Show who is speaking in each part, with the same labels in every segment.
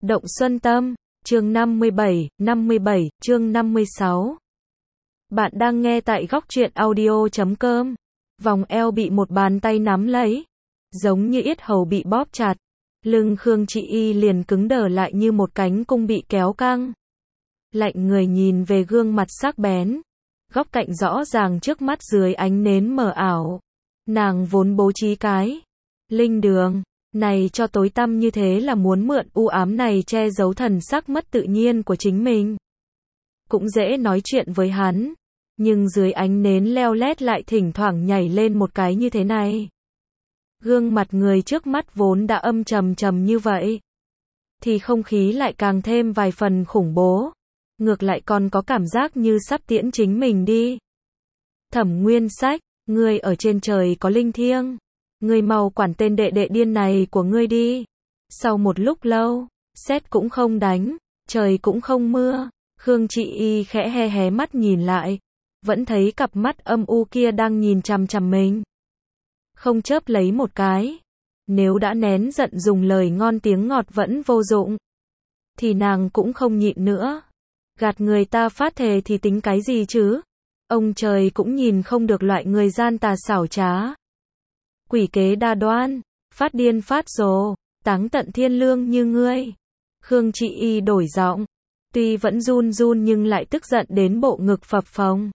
Speaker 1: Động Xuân Tâm, chương 57, chương 56. Bạn đang nghe tại góc truyện audio.com. Vòng eo bị một bàn tay nắm lấy, giống như yết hầu bị bóp chặt. Lưng Khương Chị Y liền cứng đờ lại như một cánh cung bị kéo căng. Lạnh người nhìn về gương mặt sắc bén, góc cạnh rõ ràng trước mắt dưới ánh nến mờ ảo. Nàng vốn bố trí cái linh đường này cho tối tăm như thế là muốn mượn u ám này che giấu thần sắc mất tự nhiên của chính mình. Cũng dễ nói chuyện với hắn, nhưng dưới ánh nến leo lét lại thỉnh thoảng nhảy lên một cái như thế này. Gương mặt người trước mắt vốn đã âm trầm như vậy, thì không khí lại càng thêm vài phần khủng bố. Ngược lại còn có cảm giác như sắp tiễn chính mình đi. Thẩm Nguyên Sách, ngươi ở trên trời có linh thiêng, ngươi mau quản tên đệ đệ điên này của ngươi đi. Sau một lúc lâu, sét cũng không đánh, trời cũng không mưa, Khương Chị Y khẽ hé mắt nhìn lại, vẫn thấy cặp mắt âm u kia đang nhìn chằm chằm mình. Không chớp lấy một cái. Nếu đã nén giận dùng lời ngon tiếng ngọt vẫn vô dụng, thì nàng cũng không nhịn nữa. Gạt người ta phát thề thì tính cái gì chứ? Ông trời cũng nhìn không được loại người gian tà xảo trá, quỷ kế đa đoan, phát điên phát rồ, táng tận thiên lương như ngươi. Khương Chị Y đổi giọng, tuy vẫn run nhưng lại tức giận đến bộ ngực phập phồng.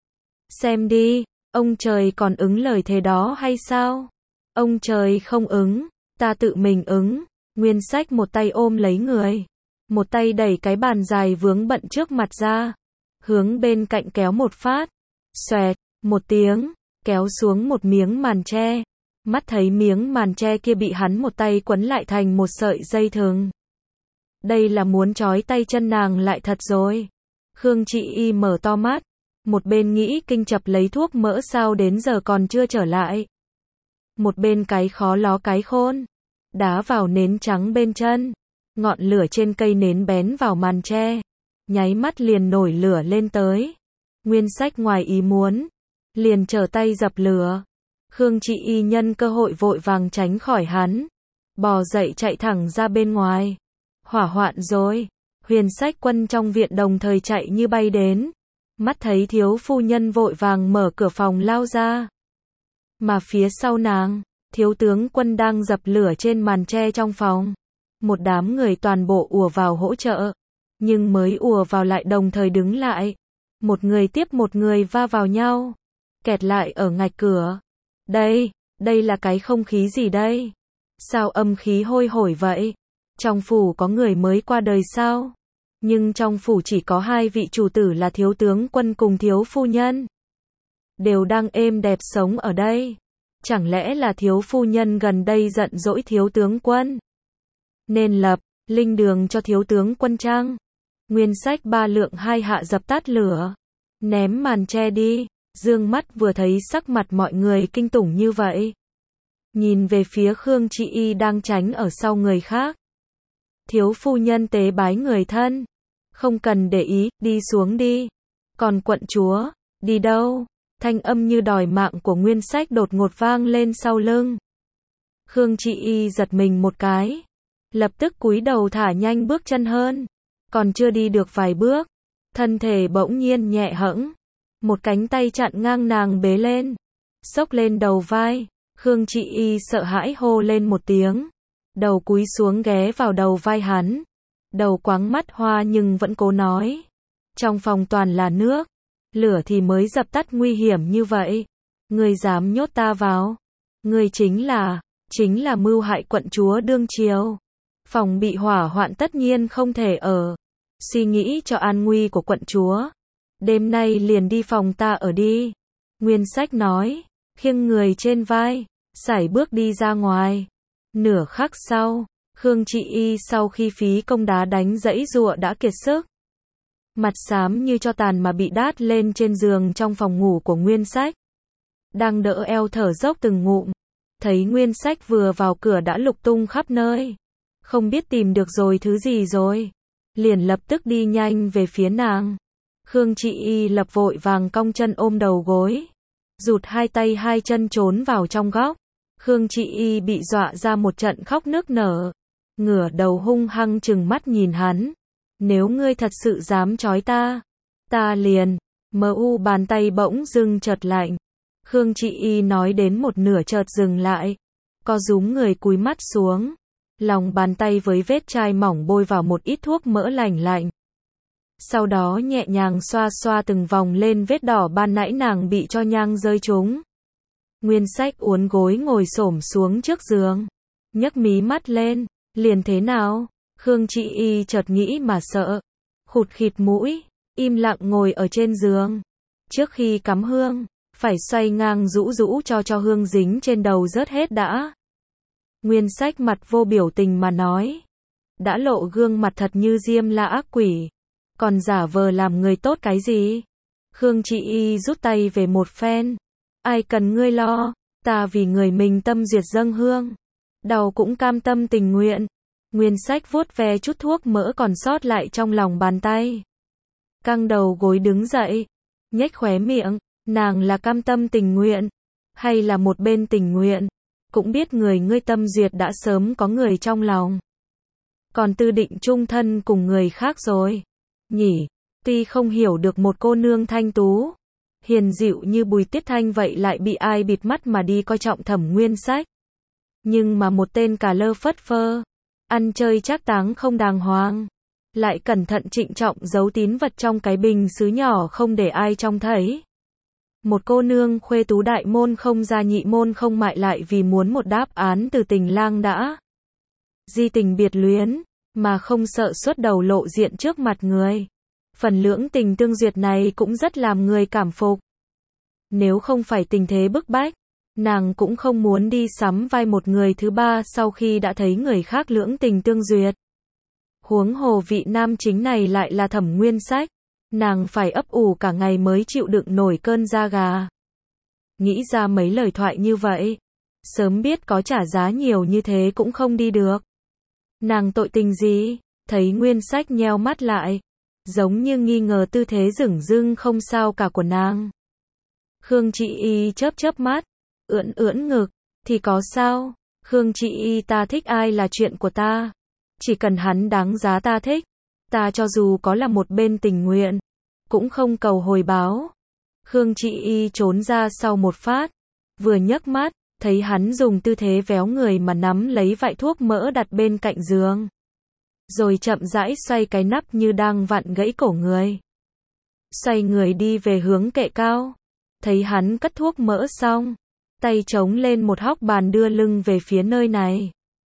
Speaker 1: Xem đi, ông trời còn ứng lời thế đó hay sao? Ông trời không ứng, ta tự mình ứng. Nguyên Sách một tay ôm lấy người, một tay đẩy cái bàn dài vướng bận trước mặt ra, hướng bên cạnh kéo một phát. Xoẹt, một tiếng, kéo xuống một miếng màn tre. Mắt thấy miếng màn tre kia bị hắn một tay quấn lại thành một sợi dây thừng. Đây là muốn trói tay chân nàng lại thật rồi. Khương Chị Y mở to mắt, một bên nghĩ kinh chập lấy thuốc mỡ sao đến giờ còn chưa trở lại. Một bên cái khó ló cái khôn, đá vào nến trắng bên chân. Ngọn lửa trên cây nến bén vào màn tre, nháy mắt liền nổi lửa lên tới. Nguyên Sách ngoài ý muốn, liền trở tay dập lửa. Khương Chị Y nhân cơ hội vội vàng tránh khỏi hắn, bò dậy chạy thẳng ra bên ngoài. Hỏa hoạn rồi. Huyền Sách Quân trong viện đồng thời chạy như bay đến, mắt thấy thiếu phu nhân vội vàng mở cửa phòng lao ra. Mà phía sau nàng, thiếu tướng Quân đang dập lửa trên màn tre trong phòng. Một đám người toàn bộ ùa vào hỗ trợ, nhưng mới ùa vào lại đồng thời đứng lại. Một người tiếp một người va vào nhau, kẹt lại ở ngạch cửa. Đây là cái không khí gì đây? Sao âm khí hôi hổi vậy? Trong phủ có người mới qua đời sao? Nhưng trong phủ chỉ có hai vị chủ tử là thiếu tướng Quân cùng thiếu phu nhân. Đều đang êm đẹp sống ở đây. Chẳng lẽ là thiếu phu nhân gần đây giận dỗi thiếu tướng Quân, nên lập linh đường cho thiếu tướng Quân chăng? Nguyên Sách ba lượng hai hạ dập tắt lửa, ném màn tre đi, dương mắt vừa thấy sắc mặt mọi người kinh tủng như vậy, nhìn về phía Khương Chị Y đang tránh ở sau người khác. Thiếu phu nhân tế bái người thân, không cần để ý, đi xuống đi. Còn quận chúa, đi đâu? Thanh âm như đòi mạng của Nguyên Sách đột ngột vang lên sau lưng. Khương Chị Y giật mình một cái, lập tức cúi đầu thả nhanh bước chân hơn. Còn chưa đi được vài bước, thân thể bỗng nhiên nhẹ hẫng, một cánh tay chặn ngang nàng bế lên, xốc lên đầu vai. Khương Chị Y sợ hãi hô lên một tiếng, đầu cúi xuống ghé vào đầu vai hắn, đầu quáng mắt hoa nhưng vẫn cố nói. Trong phòng toàn là nước, lửa thì mới dập tắt nguy hiểm như vậy. Ngươi dám nhốt ta vào? Ngươi chính là mưu hại quận chúa đương triều. Phòng bị hỏa hoạn tất nhiên không thể ở. Suy nghĩ cho an nguy của quận chúa, đêm nay liền đi phòng ta ở đi. Nguyên Sách nói, khiêng người trên vai, sải bước đi ra ngoài. Nửa khắc sau, Khương Chị Y sau khi phí công đá đánh giãy giụa đã kiệt sức, mặt xám như cho tàn mà bị đát lên trên giường trong phòng ngủ của Nguyên Sách. Đang đỡ eo thở dốc từng ngụm, thấy Nguyên Sách vừa vào cửa đã lục tung khắp nơi, không biết tìm được rồi thứ gì rồi, liền lập tức đi nhanh về phía nàng. Khương Chị Y lập vội vàng cong chân ôm đầu gối, rụt hai tay hai chân trốn vào trong góc. Khương Chị Y bị dọa ra một trận khóc nức nở. ngửa đầu hung hăng trừng mắt nhìn hắn. Nếu ngươi thật sự dám trói ta, ta liền. MU bàn tay bỗng dưng chợt lạnh. Khương Chị Y nói đến một nửa chợt dừng lại. Co rúm người cúi mắt xuống. Lòng bàn tay với vết chai mỏng bôi vào một ít thuốc mỡ lành lạnh. Sau đó nhẹ nhàng xoa xoa từng vòng lên vết đỏ ban nãy nàng bị cho nhang rơi trúng. Nguyên Sách uốn gối ngồi xổm xuống trước giường. Nhấc mí mắt lên. Liền thế nào? Khương Chị Y chợt nghĩ mà sợ. Khụt khịt mũi. Im lặng ngồi ở trên giường. Trước khi cắm hương, phải xoay ngang rũ rũ cho hương dính trên đầu rớt hết đã. Nguyên Sách mặt vô biểu tình mà nói. Đã lộ gương mặt thật như Diêm La ác quỷ. Còn giả vờ làm người tốt cái gì? Khương Chị Y rút tay về một phen. Ai cần ngươi lo, ta vì người mình tâm duyệt dâng hương. Đau cũng cam tâm tình nguyện. Nguyên Sách vuốt ve chút thuốc mỡ còn sót lại trong lòng bàn tay. Căng đầu gối đứng dậy. Nhếch khóe miệng. Nàng là cam tâm tình nguyện. Hay là một bên tình nguyện. Cũng biết người ngươi tâm duyệt đã sớm có người trong lòng. Còn tư định chung thân cùng người khác rồi. Nhỉ, tuy không hiểu được một cô nương thanh tú, hiền dịu như Bùi Tiết Thanh vậy lại bị ai bịt mắt mà đi coi trọng Thẩm Nguyên Sách. Nhưng mà một tên cà lơ phất phơ, ăn chơi trác táng không đàng hoàng, lại cẩn thận trịnh trọng giấu tín vật trong cái bình sứ nhỏ không để ai trông thấy. Một cô nương khuê tú đại môn không ra nhị môn không mại lại vì muốn một đáp án từ tình lang đã di tình biệt luyến, mà không sợ xuất đầu lộ diện trước mặt người. Phần lưỡng tình tương duyệt này cũng rất làm người cảm phục. Nếu không phải tình thế bức bách, nàng cũng không muốn đi sắm vai một người thứ ba sau khi đã thấy người khác lưỡng tình tương duyệt. Huống hồ vị nam chính này lại là Thẩm Nguyên Sách, nàng phải ấp ủ cả ngày mới chịu đựng nổi cơn da gà. Nghĩ ra mấy lời thoại như vậy, sớm biết có trả giá nhiều như thế cũng không đi được. Nàng tội tình gì? Thấy Nguyên Sách nheo mắt lại, giống như nghi ngờ tư thế dửng dưng không sao cả của nàng. Khương Chị Y chớp chớp mắt, ưỡn ngực, thì có sao? Khương Chị Y, ta thích ai là chuyện của ta. Chỉ cần hắn đáng giá ta thích, ta cho dù có là một bên tình nguyện, cũng không cầu hồi báo. Khương Chị Y trốn ra sau một phát, vừa nhấc mắt, thấy hắn dùng tư thế véo người mà nắm lấy vại thuốc mỡ đặt bên cạnh giường. Rồi chậm rãi xoay cái nắp như đang vặn gãy cổ người. Xoay người đi về hướng kệ cao. Thấy hắn cất thuốc mỡ xong, tay chống lên một hóc bàn đưa lưng về phía nơi này.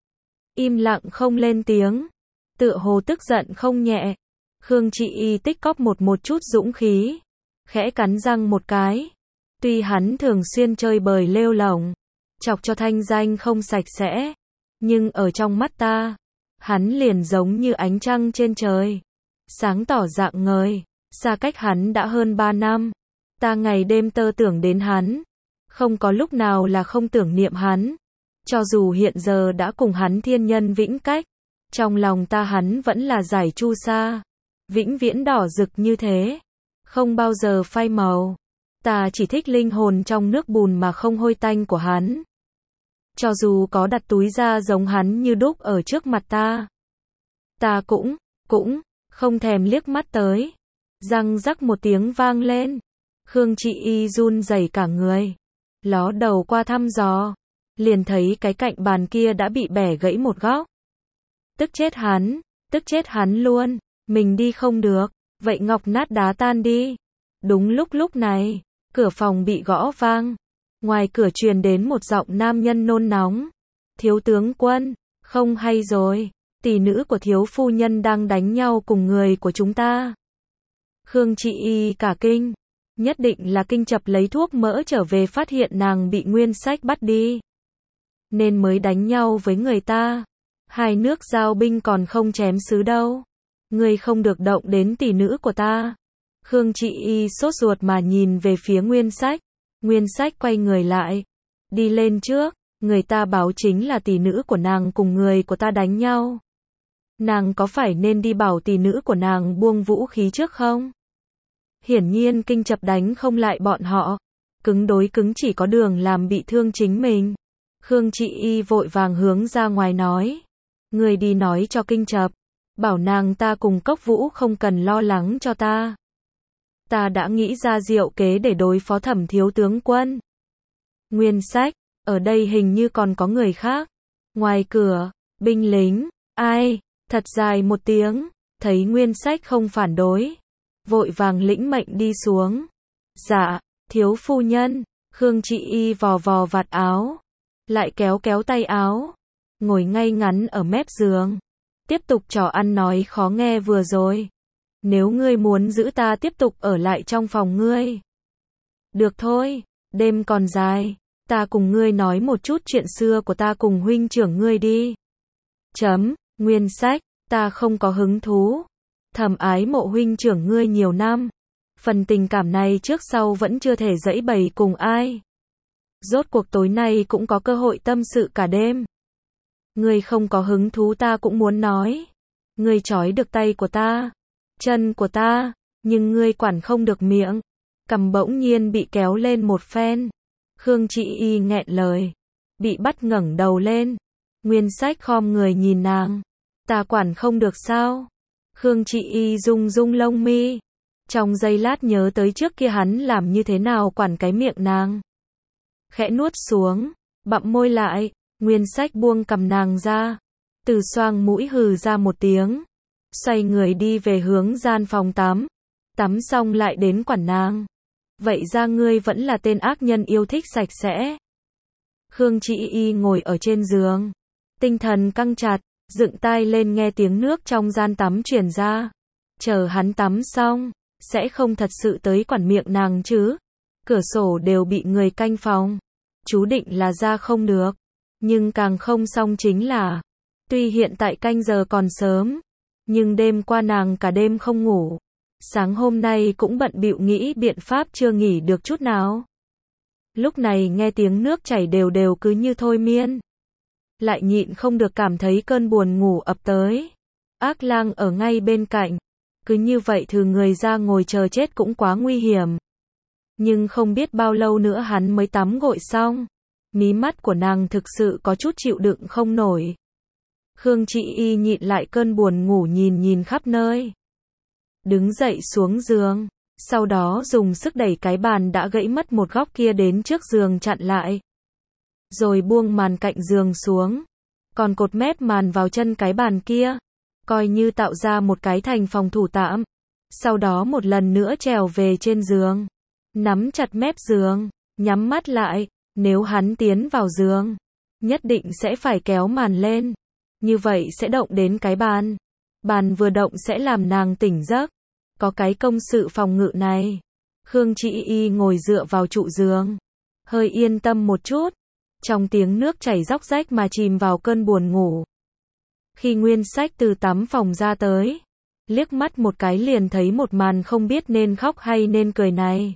Speaker 1: Im lặng không lên tiếng, tựa hồ tức giận không nhẹ. Khương Chị Y tích cóp một chút dũng khí, khẽ cắn răng một cái. Tuy hắn thường xuyên chơi bời lêu lổng, chọc cho thanh danh không sạch sẽ, nhưng ở trong mắt ta, hắn liền giống như ánh trăng trên trời, sáng tỏ rạng ngời. Xa cách hắn đã hơn 3 năm, ta ngày đêm tơ tưởng đến hắn, không có lúc nào là không tưởng niệm hắn. Cho dù hiện giờ đã cùng hắn thiên nhân vĩnh cách, trong lòng ta hắn vẫn là giải chu sa, vĩnh viễn đỏ rực như thế, không bao giờ phai màu. Ta chỉ thích linh hồn trong nước bùn mà không hôi tanh của hắn. Cho dù có đặt túi da giống hắn như đúc ở trước mặt ta cũng không thèm liếc mắt tới. Răng rắc một tiếng vang lên. Khương Chị Y run rẩy cả người, ló đầu qua thăm dò, liền thấy cái cạnh bàn kia đã bị bẻ gãy một góc. Tức chết hắn luôn, mình đi không được, vậy ngọc nát đá tan đi. Đúng lúc này, cửa phòng bị gõ vang. Ngoài cửa truyền đến một giọng nam nhân nôn nóng. Thiếu tướng quân, không hay rồi, tỷ nữ của thiếu phu nhân đang đánh nhau cùng người của chúng ta. Khương Chị Y cả kinh, nhất định là kinh chập lấy thuốc mỡ trở về phát hiện nàng bị Nguyên Sách bắt đi, nên mới đánh nhau với người ta. Hai nước giao binh còn không chém sứ đâu. Ngươi không được động đến tỷ nữ của ta. Khương Chị Y sốt ruột mà nhìn về phía Nguyên Sách. Nguyên Sách quay người lại, đi lên trước. Người ta báo chính là tỷ nữ của nàng cùng người của ta đánh nhau. Nàng có phải nên đi bảo tỷ nữ của nàng buông vũ khí trước không? Hiển nhiên kinh chập đánh không lại bọn họ. Cứng đối cứng chỉ có đường làm bị thương chính mình. Khương Chị Y vội vàng hướng ra ngoài nói. Ngươi đi nói cho Kinh Chập, bảo nàng ta cùng Cốc Vũ không cần lo lắng cho ta. Ta đã nghĩ ra diệu kế để đối phó Thẩm thiếu tướng quân. Nguyên Sách, ở đây hình như còn có người khác. Ngoài cửa, binh lính, ai, thật dài một tiếng, thấy Nguyên Sách không phản đối. Vội vàng lĩnh mệnh đi xuống. Dạ, thiếu phu nhân, Khương Trị Y vò vò vạt áo, lại kéo kéo tay áo, ngồi ngay ngắn ở mép giường. Tiếp tục trò ăn nói khó nghe vừa rồi. Nếu ngươi muốn giữ ta tiếp tục ở lại trong phòng ngươi. Được thôi, đêm còn dài, ta cùng ngươi nói một chút chuyện xưa của ta cùng huynh trưởng ngươi đi. Nguyên Sách, ta không có hứng thú. Thầm ái mộ huynh trưởng ngươi nhiều năm. Phần tình cảm này trước sau vẫn chưa thể giãy bày cùng ai. Rốt cuộc tối nay cũng có cơ hội tâm sự cả đêm. Ngươi không có hứng thú ta cũng muốn nói. Ngươi trói được tay của ta, chân của ta, nhưng ngươi quản không được miệng. Cằm bỗng nhiên bị kéo lên một phen. Khương Trị Y nghẹn lời, bị bắt ngẩng đầu lên. Nguyên Sách khom người nhìn nàng. Ta quản không được sao? Khương Trị Y rung rung lông mi. Trong giây lát nhớ tới trước kia hắn làm như thế nào quản cái miệng nàng. Khẽ nuốt xuống, bặm môi lại, Nguyên Sách buông cầm nàng ra. Từ xoang mũi hừ ra một tiếng. Xoay người đi về hướng gian phòng tắm. Tắm xong lại đến quản nàng. Vậy ra ngươi vẫn là tên ác nhân yêu thích sạch sẽ. Khương Trị Y ngồi ở trên giường. Tinh thần căng chặt, dựng tai lên nghe tiếng nước trong gian tắm truyền ra. Chờ hắn tắm xong, sẽ không thật sự tới quản miệng nàng chứ. Cửa sổ đều bị người canh phòng. Chú định là ra không được. Nhưng càng không xong chính là, tuy hiện tại canh giờ còn sớm, nhưng đêm qua nàng cả đêm không ngủ. Sáng hôm nay cũng bận bịu nghĩ biện pháp chưa nghỉ được chút nào. Lúc này nghe tiếng nước chảy đều đều cứ như thôi miên. Lại nhịn không được cảm thấy cơn buồn ngủ ập tới. Ác lang ở ngay bên cạnh. Cứ như vậy thừ người ra ngồi chờ chết cũng quá nguy hiểm. Nhưng không biết bao lâu nữa hắn mới tắm gội xong. Mí mắt của nàng thực sự có chút chịu đựng không nổi. Khương Trị Y nhịn lại cơn buồn ngủ nhìn nhìn khắp nơi. Đứng dậy xuống giường. Sau đó dùng sức đẩy cái bàn đã gãy mất một góc kia đến trước giường chặn lại. Rồi buông màn cạnh giường xuống. Còn cột mép màn vào chân cái bàn kia. Coi như tạo ra một cái thành phòng thủ tạm. Sau đó một lần nữa trèo về trên giường. Nắm chặt mép giường. Nhắm mắt lại. Nếu hắn tiến vào giường, nhất định sẽ phải kéo màn lên. Như vậy sẽ động đến cái bàn. Bàn vừa động sẽ làm nàng tỉnh giấc. Có cái công sự phòng ngự này. Khương Trị Y ngồi dựa vào trụ giường. Hơi yên tâm một chút. Trong tiếng nước chảy róc rách mà chìm vào cơn buồn ngủ. Khi Nguyên Sách từ tắm phòng ra tới, liếc mắt một cái liền thấy một màn không biết nên khóc hay nên cười này.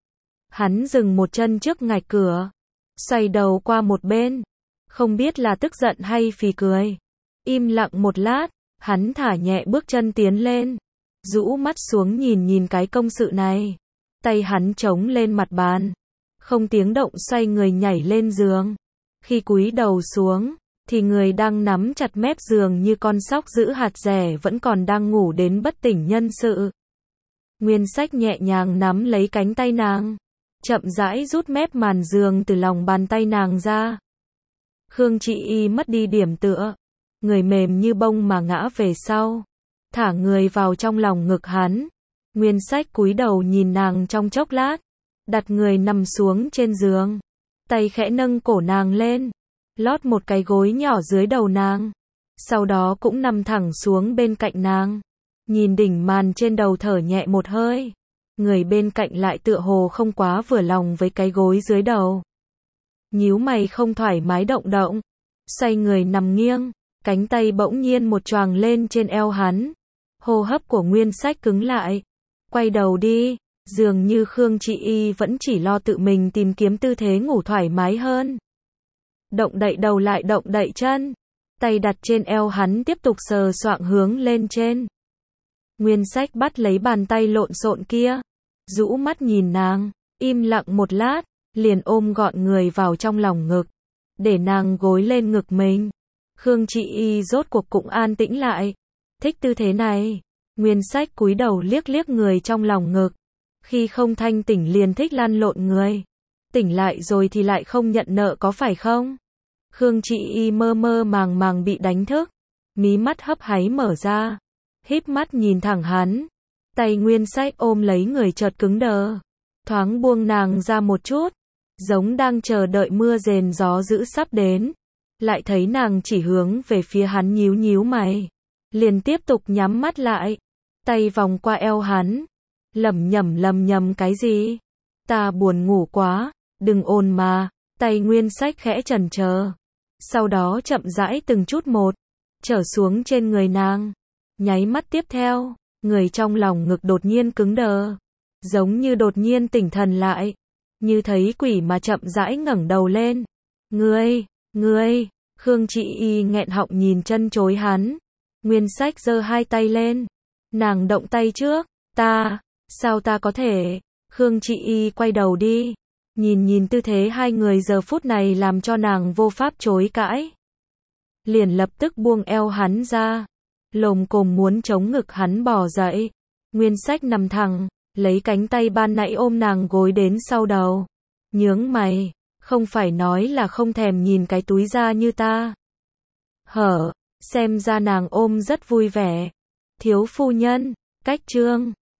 Speaker 1: Hắn dừng một chân trước ngạch cửa. Xoay đầu qua một bên. Không biết là tức giận hay phì cười. Im lặng một lát. Hắn thả nhẹ bước chân tiến lên. Rũ mắt xuống nhìn nhìn cái công sự này. Tay hắn chống lên mặt bàn. Không tiếng động xoay người nhảy lên giường. Khi cúi đầu xuống, thì người đang nắm chặt mép giường như con sóc giữ hạt rẻ vẫn còn đang ngủ đến bất tỉnh nhân sự. Nguyên Sách nhẹ nhàng nắm lấy cánh tay nàng. Chậm rãi rút mép màn giường từ lòng bàn tay nàng ra. Khương Trị Y mất đi điểm tựa. Người mềm như bông mà ngã về sau. Thả người vào trong lòng ngực hắn. Nguyên Sách cúi đầu nhìn nàng trong chốc lát. Đặt người nằm xuống trên giường. Tay khẽ nâng cổ nàng lên. Lót một cái gối nhỏ dưới đầu nàng. Sau đó cũng nằm thẳng xuống bên cạnh nàng. Nhìn đỉnh màn trên đầu thở nhẹ một hơi. Người bên cạnh lại tựa hồ không quá vừa lòng với cái gối dưới đầu. Nhíu mày không thoải mái động động. Xoay người nằm nghiêng. Cánh tay bỗng nhiên một choàng lên trên eo hắn. Hô hấp của Nguyên Sách cứng lại. Quay đầu đi. Dường như Khương Trị Y vẫn chỉ lo tự mình tìm kiếm tư thế ngủ thoải mái hơn. Động đậy đầu lại động đậy chân. Tay đặt trên eo hắn tiếp tục sờ soạng hướng lên trên. Nguyên Sách bắt lấy bàn tay lộn xộn kia. Rũ mắt nhìn nàng. Im lặng một lát. Liền ôm gọn người vào trong lòng ngực. Để nàng gối lên ngực mình. Khương Trị Y rốt cuộc cũng an tĩnh lại. Thích tư thế này. Nguyên Sách cúi đầu liếc liếc người trong lòng ngực. Khi không thanh tỉnh liền thích lăn lộn người. Tỉnh lại rồi thì lại không nhận nợ có phải không? Khương Trị Y mơ mơ màng màng bị đánh thức. Mí mắt hấp háy mở ra. Híp mắt nhìn thẳng hắn. Tay Nguyên Sách ôm lấy người chợt cứng đờ. Thoáng buông nàng ra một chút. Giống đang chờ đợi mưa rền gió dữ sắp đến. Lại thấy nàng chỉ hướng về phía hắn nhíu nhíu mày. Liền tiếp tục nhắm mắt lại. Tay vòng qua eo hắn. Lẩm nhẩm cái gì? Ta buồn ngủ quá, đừng ồn mà. Tay Nguyên Sách khẽ chần chờ. Sau đó chậm rãi từng chút một. Trở xuống trên người nàng. Nháy mắt tiếp theo, người trong lòng ngực đột nhiên cứng đờ. Giống như đột nhiên tỉnh thần lại. Như thấy quỷ mà chậm rãi ngẩng đầu lên. Ngươi, Khương Trị Y nghẹn họng nhìn chân chối hắn. Nguyên Sách giơ hai tay lên. Nàng động tay trước. Sao ta có thể? Khương Trị Y quay đầu đi. Nhìn tư thế hai người giờ phút này làm cho nàng vô pháp chối cãi. Liền lập tức buông eo hắn ra. Lồm cồm muốn chống ngực hắn bò dậy. Nguyên Sách nằm thẳng, lấy cánh tay ban nãy ôm nàng gối đến sau đầu. Nhướng mày, không phải nói là không thèm nhìn cái túi da như ta. Xem ra nàng ôm rất vui vẻ. Thiếu phu nhân, cách chương